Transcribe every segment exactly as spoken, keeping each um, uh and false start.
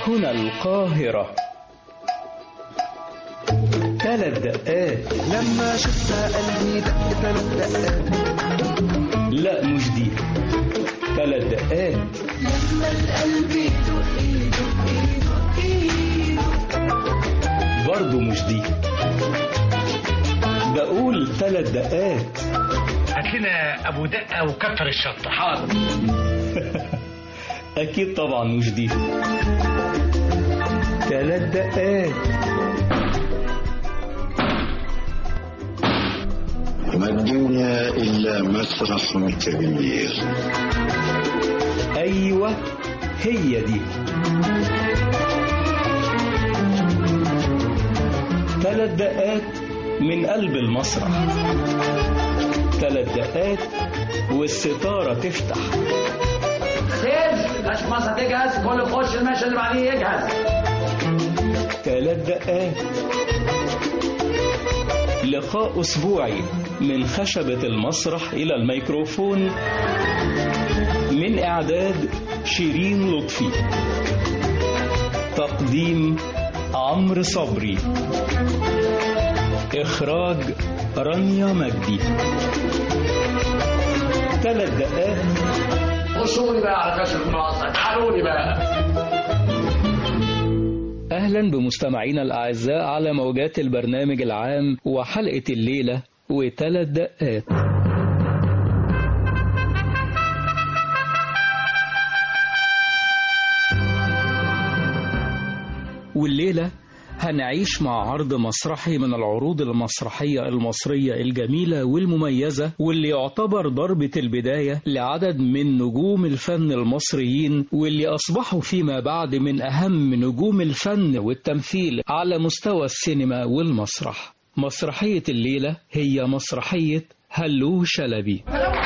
هنا القاهرة. ثلاث دقات. لما شفتها قلبي دق ثلاث دقات. لا مش دي. ثلاث دقات. لما القلب يدق يدق يدق يدق. برضو مش دي. بقول ثلاث دقات. هات لنا ابو دقه وكتر الشطه. حاضر. اكيد طبعا مش دي. ثلاث دقات. ما الدنيا إلا مسرح كبير. أيوة هي دي. ثلاث دقات من قلب المسرح. ثلاث دقات والستارة تفتح. سير الأشخاص هتجهز، كل يخش الماشي اللي بعديه يجهز. ثلاث دقات. لقاء أسبوعي من خشبة المسرح إلى الميكروفون، من إعداد شيرين لطفي، تقديم عمرو صبري، إخراج رانيا مجدي. ثلاث دقات. خشوني بقى على خشبة المسرح، تعالوني بقى. أهلا بمستمعينا الأعزاء على موجات البرنامج العام وحلقة الليلة وثلاث دقات. والليلة هنعيش مع عرض مسرحي من العروض المسرحية المصرية الجميلة والمميزة، واللي يعتبر ضربة البداية لعدد من نجوم الفن المصريين، واللي أصبحوا فيما بعد من أهم نجوم الفن والتمثيل على مستوى السينما والمسرح. مسرحية الليلة هي مسرحية هلو شلبي.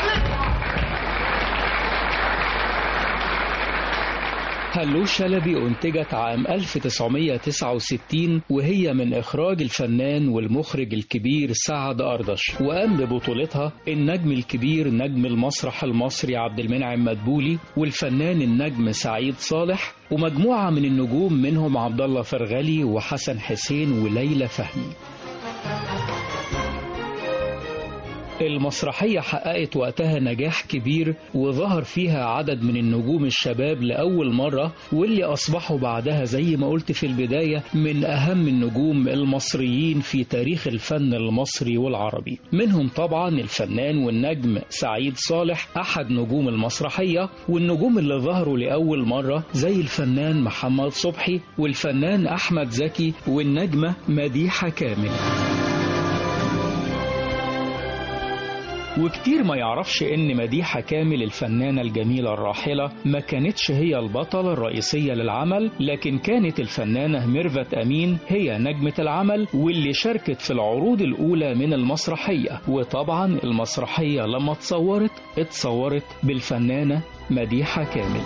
هلو شلبي أنتجت عام ألف وتسعمائة وتسعة وستين، وهي من إخراج الفنان والمخرج الكبير سعد أردش، وقام ببطولتها النجم الكبير نجم المسرح المصري عبد المنعم مدبولي، والفنان النجم سعيد صالح، ومجموعة من النجوم منهم عبد الله فرغلي وحسن حسين وليلى فهمي. المسرحية حققت وقتها نجاح كبير، وظهر فيها عدد من النجوم الشباب لأول مرة، واللي أصبحوا بعدها زي ما قلت في البداية من أهم النجوم المصريين في تاريخ الفن المصري والعربي. منهم طبعا الفنان والنجم سعيد صالح أحد نجوم المسرحية، والنجوم اللي ظهروا لأول مرة زي الفنان محمد صبحي والفنان أحمد زكي والنجمة مديحة كامل. وكتير ما يعرفش ان مديحة كامل الفنانة الجميلة الراحلة ما كانتش هي البطلة الرئيسية للعمل، لكن كانت الفنانة ميرفت أمين هي نجمة العمل، واللي شاركت في العروض الأولى من المسرحية. وطبعا المسرحية لما اتصورت اتصورت بالفنانة مديحة كامل.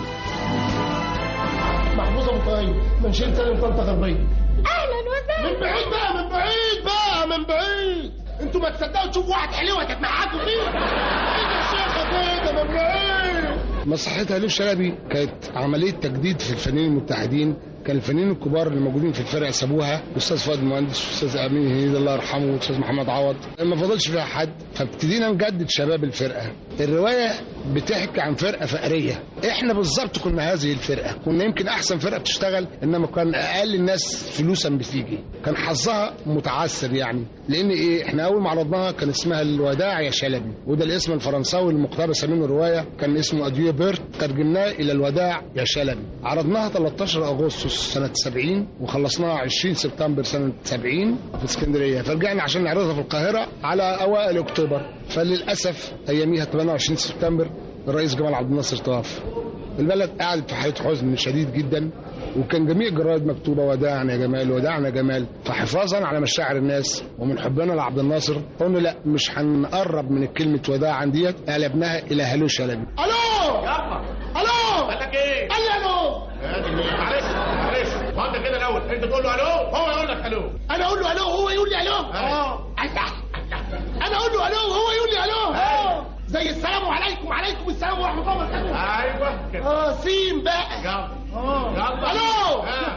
محفوظة مطايب من شيل تاني مطلطة غربية. أهلا وسهلا. من بعيد بقى من بعيد بقى من بعيد. انتوا ما تصدقوا تشوفوا واحد حلوة تتمحكوا فيه. ايه الشيخة كده من بعيد. مسرحية هلو شلبي كانت عملية تجديد في الفنانين المتحدين. كان الفنانين الكبار اللي موجودين في الفرقه سابوها، الاستاذ فؤاد المهندس والاستاذ امين هنيدي الله يرحمه والاستاذ محمد عوض، ما فضلش فيها حد، فابتدينا نجدد شباب الفرقه. الروايه بتحكي عن فرقه فقريه، احنا بالظبط كنا هذه الفرقه، كنا يمكن احسن فرقه بتشتغل، انما كان اقل الناس فلوسا بتيجي، كان حظها متعثر يعني، لان ايه احنا اول ما عرضناها كان اسمها الوداع يا شلبي، وده الاسم الفرنساوي المقتبس منه الروايه، كان اسمه اديو بيرت، ترجمناه الى الوداع يا شلبي. عرضناها ثلاثة عشر أغسطس سنة سبعين وخلصناها عشرين سبتمبر سنة سبعين في اسكندرية، فرجعنا عشان نعرضها في القاهرة على أوائل أكتوبر، فللأسف أياميها ثمانية وعشرين سبتمبر الرئيس جمال عبد الناصر توفى. البلد قعدت في حالة حزن شديد جدا، وكان جميع الجرايد مكتوبة وداعنا يا جمال وداعنا يا جمال. فحفاظا على مشاعر الناس ومن حبنا لعبد الناصر قلنا لا مش هنقرب من كلمة وداعا ديت، قلبناها إلى هلو شلبي. ألو يلا ألو قالك ايه؟ قال لي ألو. معلش معلش فاضل كده الاول، انت تقول له الو هو يقول لك الو. انا اقول له الو هو يقول لي الو. اه انا اقول له الو هو يقول لي الو. اه زي السلام عليكم وعليكم السلام ورحمه الله وبركاته. ايوه كده. اه سين بقى. يلا اه يلا الو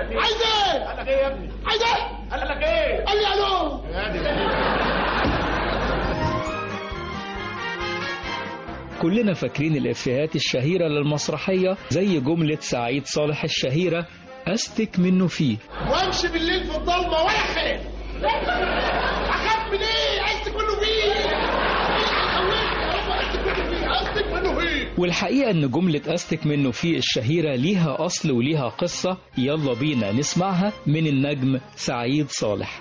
عايز ايه؟ قال لك ايه يا ابني؟ عايز ايه؟ قال لك ايه؟ قال لي الو. كلنا فاكرين الإفيهات الشهيرة للمسرحية زي جملة سعيد صالح الشهيرة أستك منه فيه، وامشي بالليل في الضلمه ولا خير. اخاف من ايه؟ عايز كله فيه. أستك منه فيه. والحقيقة إن جملة أستك منه فيه الشهيرة ليها أصل وليها قصة. يلا بينا نسمعها من النجم سعيد صالح.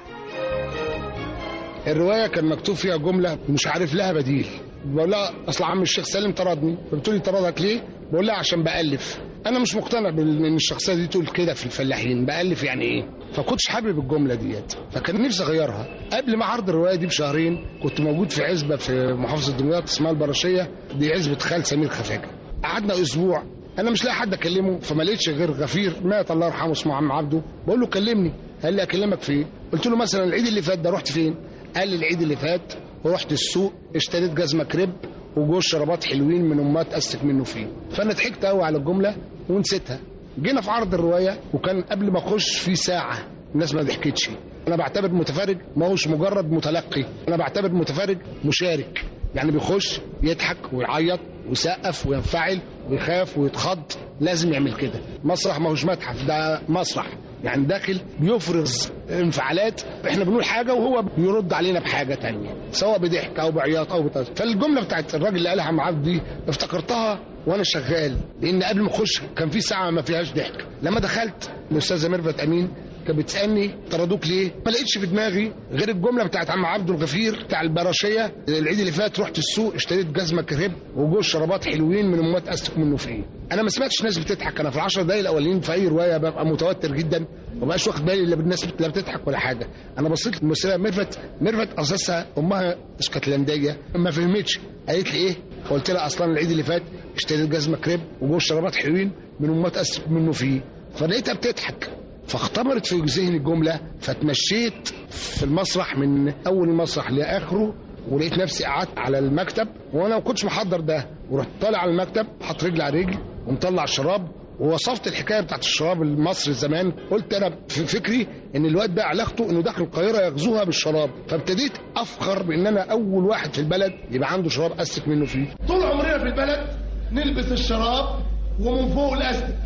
الروايه كان مكتوب فيها جمله مش عارف لها بديل. بقول لها اصل عم الشيخ سالم طردني. فبتقول لي طردك ليه؟ بقول لها عشان بألف. انا مش مقتنع بان الشخصيه دي تقول كده في الفلاحين. بألف يعني ايه؟ فكنتش حابب الجمله ديت، فكان نفسي اغيرها. قبل ما عرض الروايه دي بشهرين كنت موجود في عزبه في محافظه دمياط اسمها البراشيه، دي عزبه خال سمير خفاجه. قعدنا اسبوع انا مش لاقي حد اكلمه، فما لقيتش غير غفير مات الله يرحمه اسمه عم عبده. بقول له كلمني. قال لي اكلمك في ايه؟ قلت له مثلا العيد اللي فات ده رحت فين؟ قال لي العيد اللي فات ورحت السوق اشتريت جزمه كريب وجوز شرابات حلوين من امات استك منه فيه. فانا ضحكت قوي على الجمله ونسيتها. جينا في عرض الروايه وكان قبل ما اخش في ساعه الناس ما ضحكتش. انا بعتبر متفرج ما هوش مجرد متلقي، انا بعتبر متفرج مشارك، يعني بيخش يضحك ويعيط ويسقف وينفعل ويخاف ويتخض. لازم يعمل كده. مسرح ما هوش متحف، ده مسرح، يعني داخل بيفرز انفعالات. احنا بنقول حاجه وهو بيرد علينا بحاجه تانية، سواء بضحك او بعياط او بتاع. فالجمله بتاعت الراجل اللي قالها عم عبد دي افتكرتها وانا شغال، لان قبل ما اخش كان في ساعه ما فيهاش ضحك. لما دخلت الاستاذه ميرفت امين كانت بتسالني طردوك ليه؟ ما لقيتش في دماغي غير الجمله بتاعت عم عبده الغفير بتاع البراشيه. العيد اللي فات رحت السوق اشتريت جزمه كريب وجوز شرابات حلوين من امات استك منه فيه. انا ما سمعتش ناس بتضحك. انا في العشر دقايق الاولين في اي روايه ببقى متوتر جدا وما بقاش واخد بالي الا بالناس لا بتضحك ولا حاجه. انا بصيت للممثله ميرفت. ميرفت اساسها امها اسكتلنديه، ما فهمتش. قالت لي ايه؟ قلت لها اصلا العيد اللي فات اشتريت جزمه كريب وجوز شرابات حلوين من امات استك منه فيه. فلقيتها بتضحك فاختبرت في ذهني الجمله. فتمشيت في المسرح من اول المسرح لاخره ولقيت نفسي قعدت على المكتب وانا ما كنتش محضر ده، ورحت طالع على المكتب حط رجل على رجل ومطلع الشراب ووصفت الحكايه بتاعت الشراب المصري زمان. قلت انا في فكري ان الواد ده علاقته انه داخل القاهره يغزوها بالشراب. فابتديت افخر بان انا اول واحد في البلد يبقى عنده شراب استك منه فيه. طول عمرنا في البلد نلبس الشراب ومن فوق الاستك،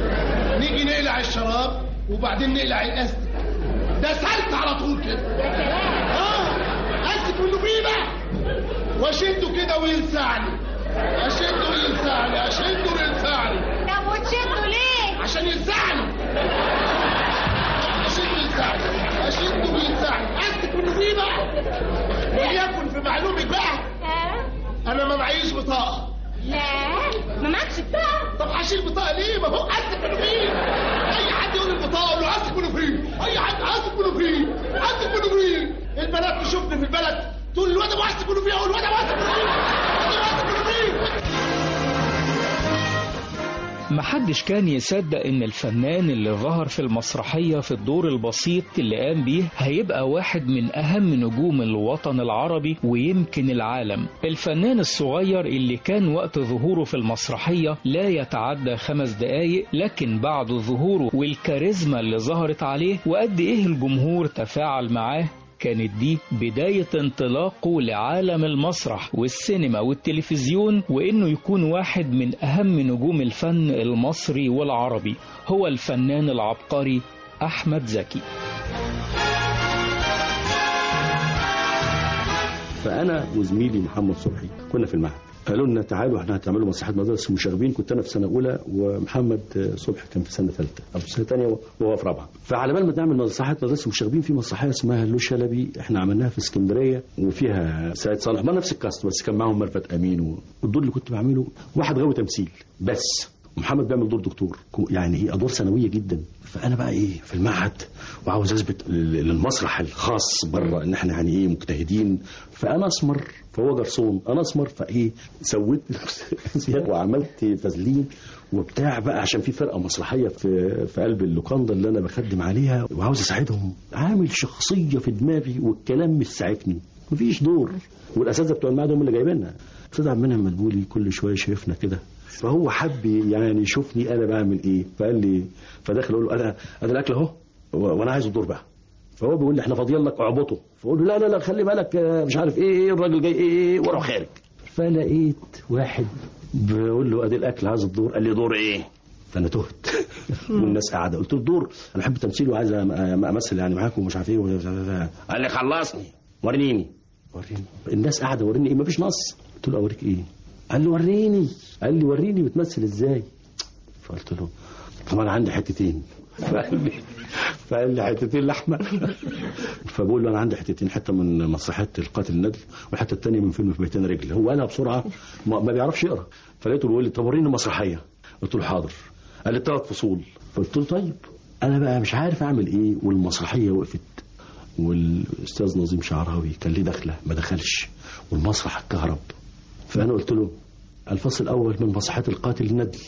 نيجي نقلع الشراب وبعدين نقلع الاستك. ده سلت على طول كده. اه استك منه فيه بقى واشده كده ويلسعني، اشده ويلسعني، اشده ويلسعني. طب وتشده ليه؟ عشان يلسعني. اشده ويلسعني، اشده ويلسعني. استك منه فيه بقى. وليكن في معلومك بقى انا ما معيش بطاقه. لا ما معكش بطاقة. طب هشيل بطاقه ليه؟ ما هو استك منه فيه. اي حد يقول البطاقه اقول له استك منه فيه. اي حد استك منه فيه، استك منه فيه. البنات تشوفني في البلد تقول الواد ابو استك منه فيه، اقول الواد ابو استك منه فيه، الواد ابو استك منه فيه. محدش كان يصدق ان الفنان اللي ظهر في المسرحية في الدور البسيط اللي قام بيه هيبقى واحد من اهم نجوم الوطن العربي ويمكن العالم. الفنان الصغير اللي كان وقت ظهوره في المسرحية لا يتعدى خمس دقايق، لكن بعد ظهوره والكاريزما اللي ظهرت عليه وقد ايه الجمهور تفاعل معاه كانت دي بداية انطلاقه لعالم المسرح والسينما والتلفزيون، وإنه يكون واحد من أهم نجوم الفن المصري والعربي. هو الفنان العبقري أحمد زكي. فأنا وزميلي محمد صبحي كنا في المعهد، قالوا لنا تعالوا احنا هتعملوا مسرحيه مدرسه المشاغبين. كنت انا في سنه اولى ومحمد صبحي كان في سنه ثالثه او في سنه ثانيه وهو في رابعه. فعلى بال ما نعمل مسرحيه مدرسه المشاغبين في مسرحيه اسمها لو شلبي احنا عملناها في اسكندريه وفيها سيد صالح، ما نفس الكاست بس كان معاهم ميرفت امين. والدور اللي كنت بعمله واحد غاوي تمثيل بس، محمد بيعمل دور دكتور، يعني ايه ادوار ثانويه جدا. فانا بقى ايه في المعهد وعاوز اثبت للمسرح الخاص بره ان احنا يعني ايه مجتهدين. فانا اسمر فهو جرسون، انا اسمر فايه سويت وعملت فازلين وبتاع بقى عشان في فرقه مسرحيه في في قلب اللوكاندا اللي انا بخدم عليها وعاوز اساعدهم. عامل شخصيه في دماغي والكلام مش ساعدني، مفيش دور. والاساتذه بتوع المعهد هم اللي جايبينها. استاذ عبد المنعم مدبولي كل شويه شايفنا كده فهو حب يعني يشوفني انا بعمل ايه، فقال لي فداخل اقول له انا انا الاكل اهو وانا عايز الدور بقى. فهو بيقول لي احنا فاضيين لك اعبطه، فاقول له لا لا لا خلي بالك مش عارف ايه ايه الراجل جاي ايه ايه واروح خارج. فلقيت واحد بقول له ادي الاكل عايز الدور، قال لي دور ايه؟ فانا تهت والناس قاعده. قلت له دور انا بحب تمثيل وعايز امثل يعني معاكم ومش عارف ايه. قال لي خلصني وريني وريني. الناس قاعده وريني ايه؟ مفيش نص. قلت له اوريك ايه؟ قال لي وريني. قال لي وريني بتمثل ازاي. فقلت له طب انا عندي حتتين. فقال لي فقال لي حتتين لحمه. فبقول له انا عندي حتتين، حته من مسرحيه القاتل الندل والحته الثانيه من فيلم في بيتين رجل. هو قالها بسرعه ما, ما بيعرفش يقرا. فلقيته بيقول لي طب وريني مسرحيه. قلت له حاضر. قال لي ثلاث فصول. فقلت له طيب انا بقى مش عارف اعمل ايه، والمسرحيه وقفت والاستاذ نظيم شعراوي كان ليه دخله ما دخلش والمسرح اتكهرب. فانا قلت له الفصل الاول من مسرحيه القاتل الندل.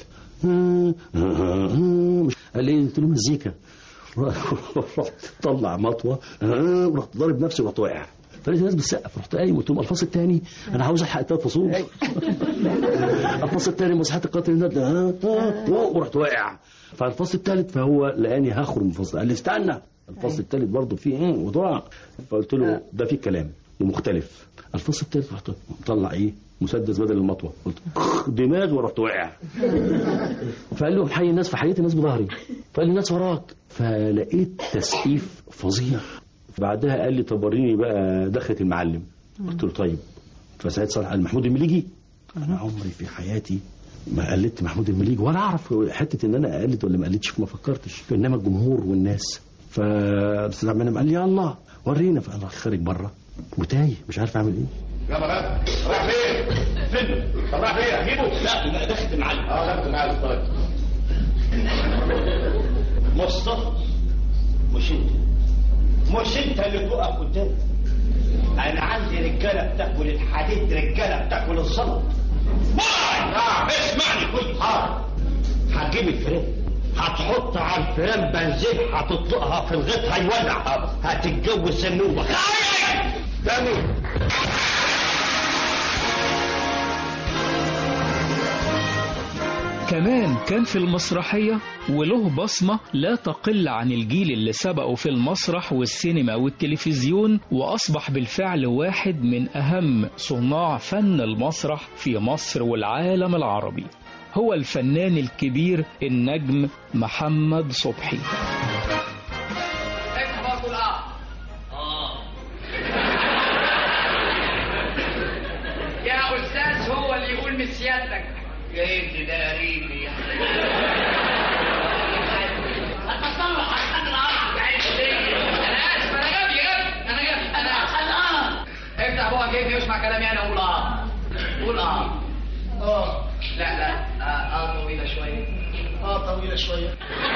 قال لي قلت له مزيكا. رحت طلع مطوه ورحت ضارب نفسي ورحت واقع. فلقيت الناس بتسقف، رحت قايم قلت لهم الفصل الثاني انا عاوز الحق ثلاث فصول. الفصل الثاني مسرحيه القاتل الندل ورحت واقع. فالفصل الثالث فهو لقاني هخرج من الفصل، قال لي استنى الفصل الثالث برضه فيه ايه وضاع. فقلت له ده فيه كلام ومختلف. الفصل الثالث رحت مطلع ايه مسدس بدل المطوه، قلت دماغي ورحت واقع. فقال له حي الناس، فحييت الناس بظهري. فقال لي الناس وراك. فلقيت تسقيف فظيع. بعدها قال لي طب وريني بقى دخلة المعلم. قلت له طيب. فسعيد صالح قال محمود المليجي. انا عمري في حياتي ما قلدت محمود المليجي ولا اعرف حته ان انا اقلد ولا ما قلدش، ما فكرتش. انما الجمهور والناس. فالاستاذ عبد المنعم قال لي يلا ورينا. فانا خارج بره وتايه مش عارف اعمل ايه. يلا بقى رايح فين؟ فين؟ طب رايح فين؟ اجيبه؟ لا دخلت المعلم. اه دخلت المعلم. طيب مصطفى مش انت مش انت اللي تقف قدامي. انا عندي رجاله بتاكل الحديد، رجاله بتاكل الزلط. نعم اسمعني كويس. اه هتجيب الفريم، هتحط على الفريم بنزين، هتطلقها في الغيط هيولع، هتتجوز سنوبه. تاني كمان كان في المسرحية وله بصمة لا تقل عن الجيل اللي سبقه في المسرح والسينما والتلفزيون، وأصبح بالفعل واحد من أهم صناع فن المسرح في مصر والعالم العربي. هو الفنان الكبير النجم محمد صبحي. يا أستاذ هو اللي يقول من سيادتك جايب ده قريبي يا هتصلح عشان العرض عايز ليه؟ انا اسف انا غبي غبي انا غبي انا خلقان. افتح بقى كيف يسمع كلامي انا. قول اه قول اه اه لا لا اه, آه طويله شويه. اه طويله شويه.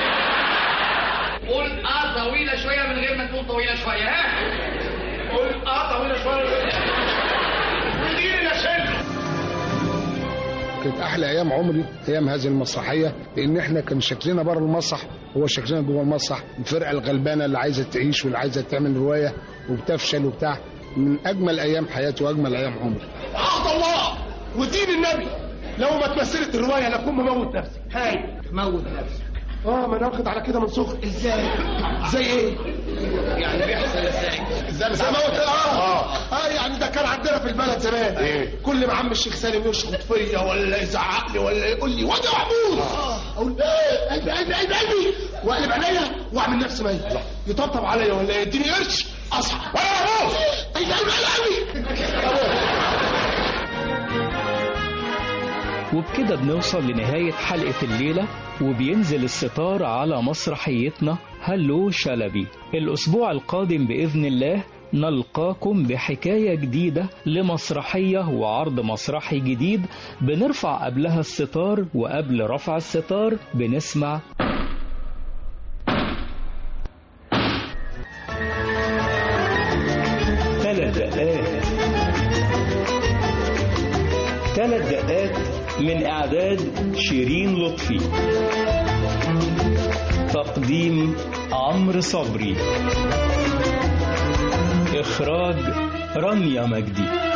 قول اه طويله شويه من غير ما تقول طويله شويه. ها قول اه طويله شويه. ودي يا شيخ كانت احلى ايام عمري ايام هذه المسرحيه، لان احنا كان شكلنا بره المسرح هو شكلنا جوه المسرح. الفرقه الغلبانه اللي عايزه تعيش واللي عايزه تعمل روايه وبتفشل وبتاع. من اجمل ايام حياتي واجمل ايام عمري. عهد الله ودين النبي لو ما تمثلت الروايه لاكون مموت نفسي. هاي موت نفسك. اه ما انا واخد على كده من صغري. ازاي؟ زي ايه؟ يعني بيحصل ازاي؟ ازاي زي موت؟ اه اه يعني ده كان عندنا في البلد زمان. ايه؟ كل ما عم الشيخ سالم يشخط فيا ولا يزعق لي ولا يقول لي واد يا محمود، اقول ايه قلبي قلبي قلبي قلبي واقلب عينيا واعمل نفسي ميت. يطبطب عليا ولا يديني قرش اصحى ولا محمود قلبي قلبي قلبي. وبكده بنوصل لنهاية حلقة الليلة، وبينزل الستار على مسرحيتنا هلو شلبي. الأسبوع القادم بإذن الله نلقاكم بحكاية جديدة لمسرحية وعرض مسرحي جديد بنرفع قبلها الستار، وقبل رفع الستار بنسمع ثلاث دقات. ثلاث دقات من إعداد شيرين لطفي، تقديم عمرو صبري، إخراج رانيا مجدي.